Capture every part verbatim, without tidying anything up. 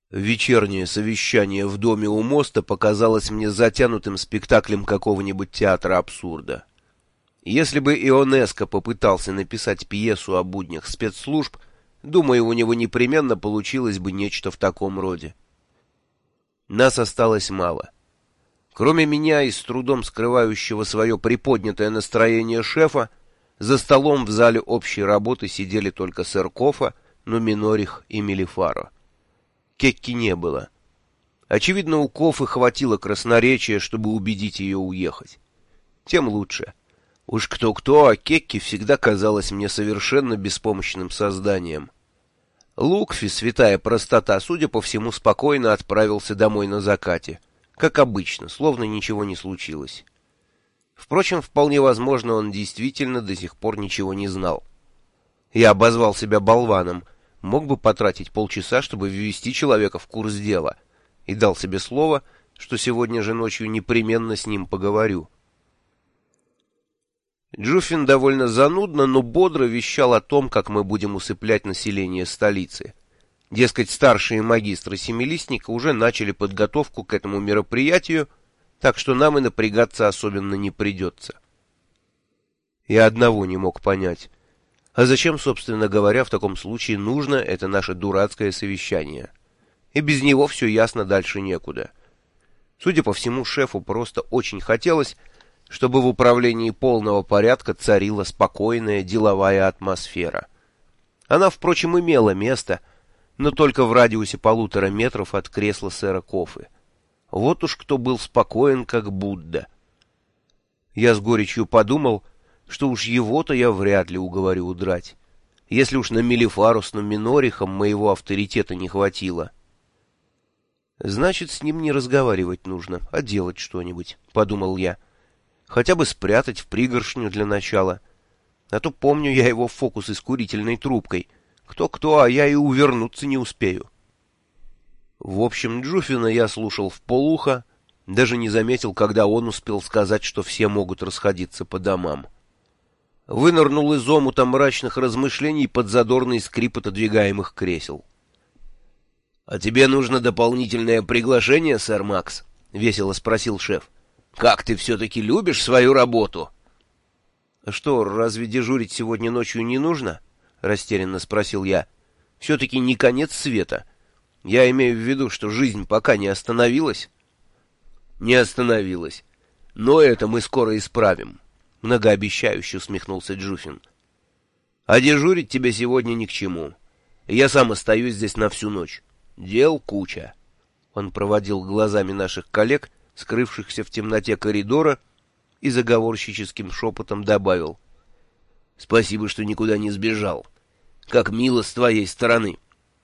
Вечернее совещание в доме у моста показалось мне затянутым спектаклем какого-нибудь театра абсурда. Если бы Ионеско попытался написать пьесу о буднях спецслужб, думаю, у него непременно получилось бы нечто в таком роде. Нас осталось мало. Кроме меня и с трудом скрывающего свое приподнятое настроение шефа, за столом в зале общей работы сидели только сэр Кофа, Нуминорих и Мелифаро. Кекки не было. Очевидно, у Кофы хватило красноречия, чтобы убедить ее уехать. Тем лучше. Уж кто-кто, а Кекки всегда казалась мне совершенно беспомощным созданием. Лукфи, святая простота, судя по всему, спокойно отправился домой на закате. Как обычно, словно ничего не случилось. Впрочем, вполне возможно, он действительно до сих пор ничего не знал. Я обозвал себя болваном. Мог бы потратить полчаса, чтобы ввести человека в курс дела, и дал себе слово, что сегодня же ночью непременно с ним поговорю. Джуффин довольно занудно, но бодро вещал о том, как мы будем усыплять население столицы. Дескать, старшие магистры Семилистника уже начали подготовку к этому мероприятию, так что нам и напрягаться особенно не придется. Я одного не мог понять. А зачем, собственно говоря, в таком случае нужно это наше дурацкое совещание? И без него все ясно, дальше некуда. Судя по всему, шефу просто очень хотелось, чтобы в управлении полного порядка царила спокойная деловая атмосфера. Она, впрочем, имела место, но только в радиусе полутора метров от кресла сэра Кофы. Вот уж кто был спокоен, как Будда. Я с горечью подумал, что уж его-то я вряд ли уговорю удрать, если уж на Мелифару с Нуминорихом моего авторитета не хватило. Значит, с ним не разговаривать нужно, а делать что-нибудь, — подумал я. Хотя бы спрятать в пригоршню для начала. А то помню я его фокусы с курительной трубкой. Кто-кто, а я и увернуться не успею. В общем, Джуффина я слушал вполуха, даже не заметил, когда он успел сказать, что все могут расходиться по домам. Вынырнул из омута мрачных размышлений под задорный скрип отодвигаемых кресел. — А тебе нужно дополнительное приглашение, сэр Макс? — весело спросил шеф. — Как ты все-таки любишь свою работу? — Что, разве дежурить сегодня ночью не нужно? — растерянно спросил я. — Все-таки не конец света. Я имею в виду, что жизнь пока не остановилась. — Не остановилась. Но это мы скоро исправим. — Многообещающе усмехнулся Джуффин. — А дежурить тебе сегодня ни к чему. Я сам остаюсь здесь на всю ночь. Дел куча. Он проводил глазами наших коллег, скрывшихся в темноте коридора, и заговорщическим шепотом добавил. — Спасибо, что никуда не сбежал. Как мило с твоей стороны.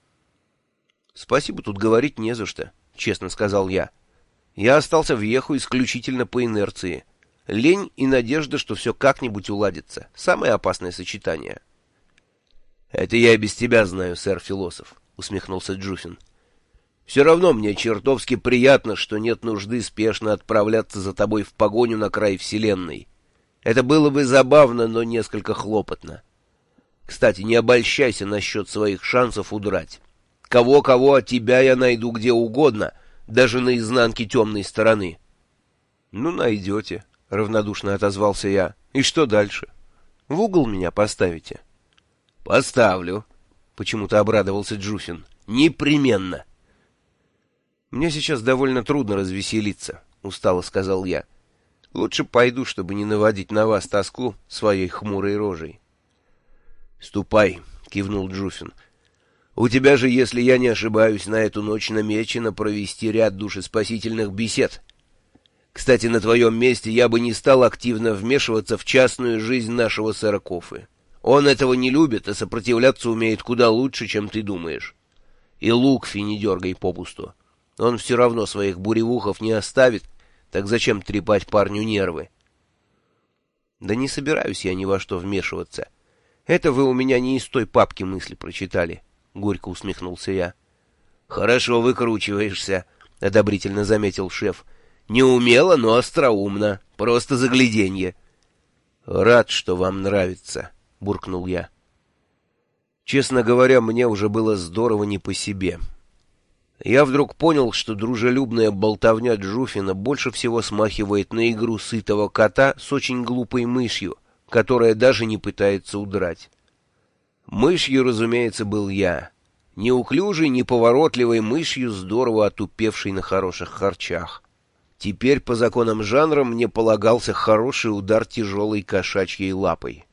— Спасибо, тут говорить не за что, — честно сказал я. Я остался в Еху исключительно по инерции. Лень и надежда, что все как-нибудь уладится. Самое опасное сочетание. — Это я и без тебя знаю, сэр-философ, — усмехнулся Джуффин. — Все равно мне чертовски приятно, что нет нужды спешно отправляться за тобой в погоню на край вселенной. Это было бы забавно, но несколько хлопотно. Кстати, не обольщайся насчет своих шансов удрать. Кого-кого от тебя я найду где угодно, даже на изнанке темной стороны. — Ну, найдете, — равнодушно отозвался я. — И что дальше? В угол меня поставите? — Поставлю, — почему-то обрадовался Джуффин. — Непременно. — Мне сейчас довольно трудно развеселиться, — устало сказал я. — Лучше пойду, чтобы не наводить на вас тоску своей хмурой рожей. — Ступай, — кивнул Джуффин. — У тебя же, если я не ошибаюсь, на эту ночь намечено провести ряд душеспасительных бесед. Кстати, на твоем месте я бы не стал активно вмешиваться в частную жизнь нашего сэра Кофы. Он этого не любит, а сопротивляться умеет куда лучше, чем ты думаешь. И Лукфи не дергай попусту. Он все равно своих буревухов не оставит, так зачем трепать парню нервы? Да не собираюсь я ни во что вмешиваться. Это вы у меня не из той папки мысли прочитали, — горько усмехнулся я. — Хорошо выкручиваешься, — одобрительно заметил шеф. — Неумело, но остроумно. Просто загляденье. — Рад, что вам нравится, — буркнул я. Честно говоря, мне уже было здорово не по себе. Я вдруг понял, что дружелюбная болтовня Джуфина больше всего смахивает на игру сытого кота с очень глупой мышью, которая даже не пытается удрать. Мышью, разумеется, был я. Неуклюжей, неповоротливой мышью, здорово отупевшей на хороших харчах. Теперь по законам жанра мне полагался хороший удар тяжелой кошачьей лапой.